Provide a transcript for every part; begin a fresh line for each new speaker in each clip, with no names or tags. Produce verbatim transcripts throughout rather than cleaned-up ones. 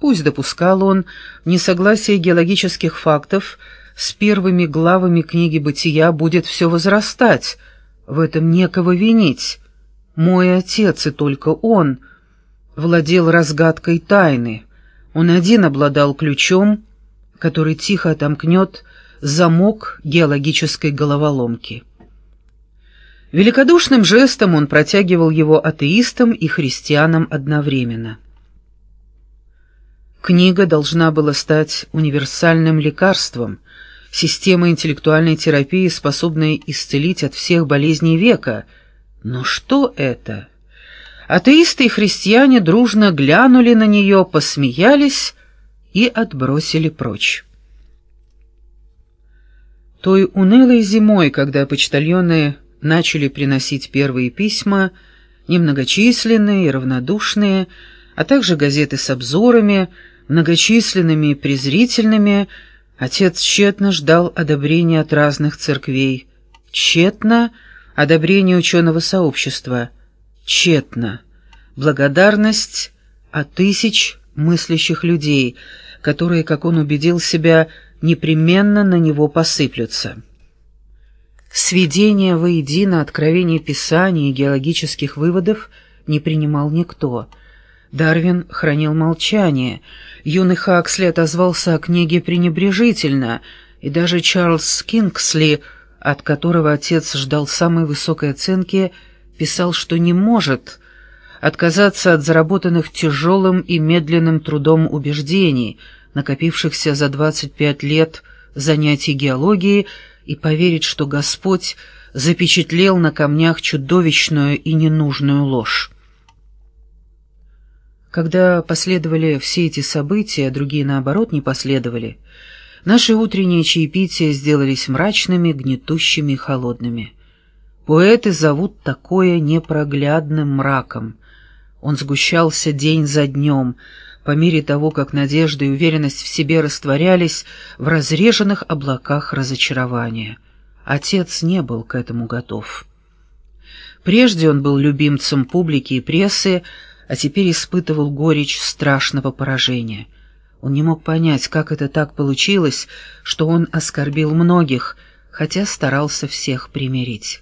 Пусть допускал он несогласие геологических фактов, с первыми главами книги «Бытия» будет все возрастать. В этом некого винить. Мой отец, и только он, владел разгадкой тайны. Он один обладал ключом, который тихо отомкнет замок геологической головоломки. Великодушным жестом он протягивал его атеистам и христианам одновременно. Книга должна была стать универсальным лекарством, системой интеллектуальной терапии, способной исцелить от всех болезней века. Но что это? Атеисты и христиане дружно глянули на нее, посмеялись и отбросили прочь. Той унылой зимой, когда почтальоны начали приносить первые письма, немногочисленные и равнодушные, а также газеты с обзорами, многочисленными и презрительными, отец тщетно ждал одобрения от разных церквей, тщетно одобрения ученого сообщества, тщетно благодарность от тысяч мыслящих людей, которые, как он убедил себя, непременно на него посыплются. Сведения воедино откровений Писания и геологических выводов не принимал никто. Дарвин хранил молчание, юный Хаксли отозвался о книге пренебрежительно, и даже Чарльз Кингсли, от которого отец ждал самой высокой оценки, писал, что не может отказаться от заработанных тяжелым и медленным трудом убеждений, накопившихся за двадцать пять лет занятий геологией, и поверить, что Господь запечатлел на камнях чудовищную и ненужную ложь. Когда последовали все эти события, а другие, наоборот, не последовали, наши утренние чаепития сделались мрачными, гнетущими и холодными. Поэты зовут такое непроглядным мраком. Он сгущался день за днем, по мере того, как надежда и уверенность в себе растворялись в разреженных облаках разочарования. Отец не был к этому готов. Прежде он был любимцем публики и прессы, а теперь испытывал горечь страшного поражения. Он не мог понять, как это так получилось, что он оскорбил многих, хотя старался всех примирить.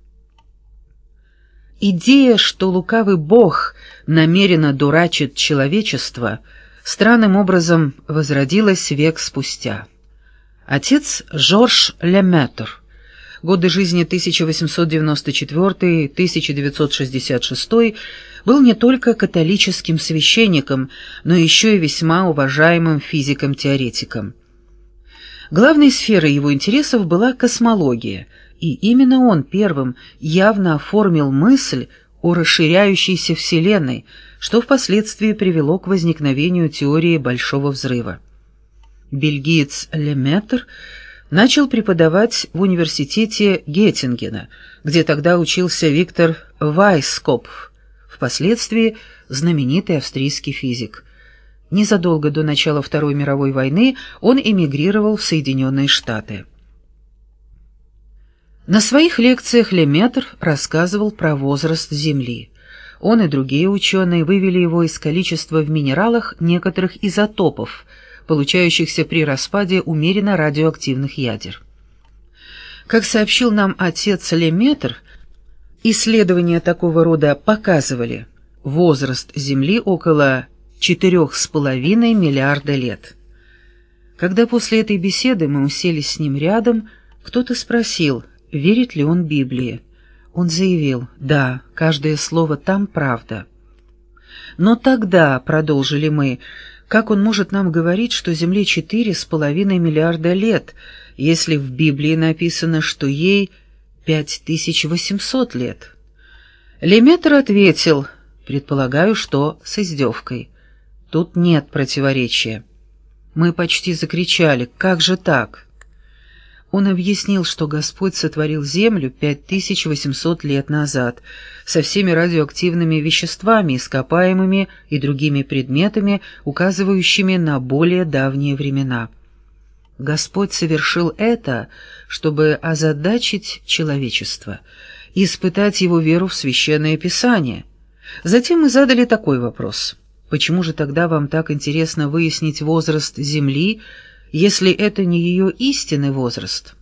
Идея, что лукавый Бог намеренно дурачит человечество, странным образом возродилась век спустя. Отец Жорж Леметр, годы жизни тысяча восемьсот девяносто четвёртый — тысяча девятьсот шестьдесят шестой, был не только католическим священником, но еще и весьма уважаемым физиком-теоретиком. Главной сферой его интересов была космология, и именно он первым явно оформил мысль о расширяющейся Вселенной, что впоследствии привело к возникновению теории Большого взрыва. Бельгиец Леметр начал преподавать в университете Геттингена, где тогда учился Виктор Вайскопф, впоследствии знаменитый австрийский физик. Незадолго до начала Второй мировой войны он эмигрировал в Соединенные Штаты. На своих лекциях Леметр рассказывал про возраст Земли. Он и другие ученые вывели его из количества в минералах некоторых изотопов, получающихся при распаде умеренно радиоактивных ядер. Как сообщил нам отец Леметр, исследования такого рода показывали возраст Земли около четырёх с половиной миллиарда лет. Когда после этой беседы мы уселись с ним рядом, кто-то спросил, верит ли он Библии. Он заявил, да, каждое слово там правда. Но тогда, продолжили мы, как он может нам говорить, что Земле четыре с половиной миллиарда лет, если в Библии написано, что ей пять тысяч восемьсот лет? Леметр ответил, предполагаю, что с издевкой. Тут нет противоречия. Мы почти закричали, как же так? Он объяснил, что Господь сотворил Землю пять тысяч восемьсот лет назад, со всеми радиоактивными веществами, ископаемыми и другими предметами, указывающими на более давние времена. Господь совершил это, чтобы озадачить человечество и испытать его веру в Священное Писание. Затем мы задали такой вопрос. Почему же тогда вам так интересно выяснить возраст Земли, если это не ее истинный возраст?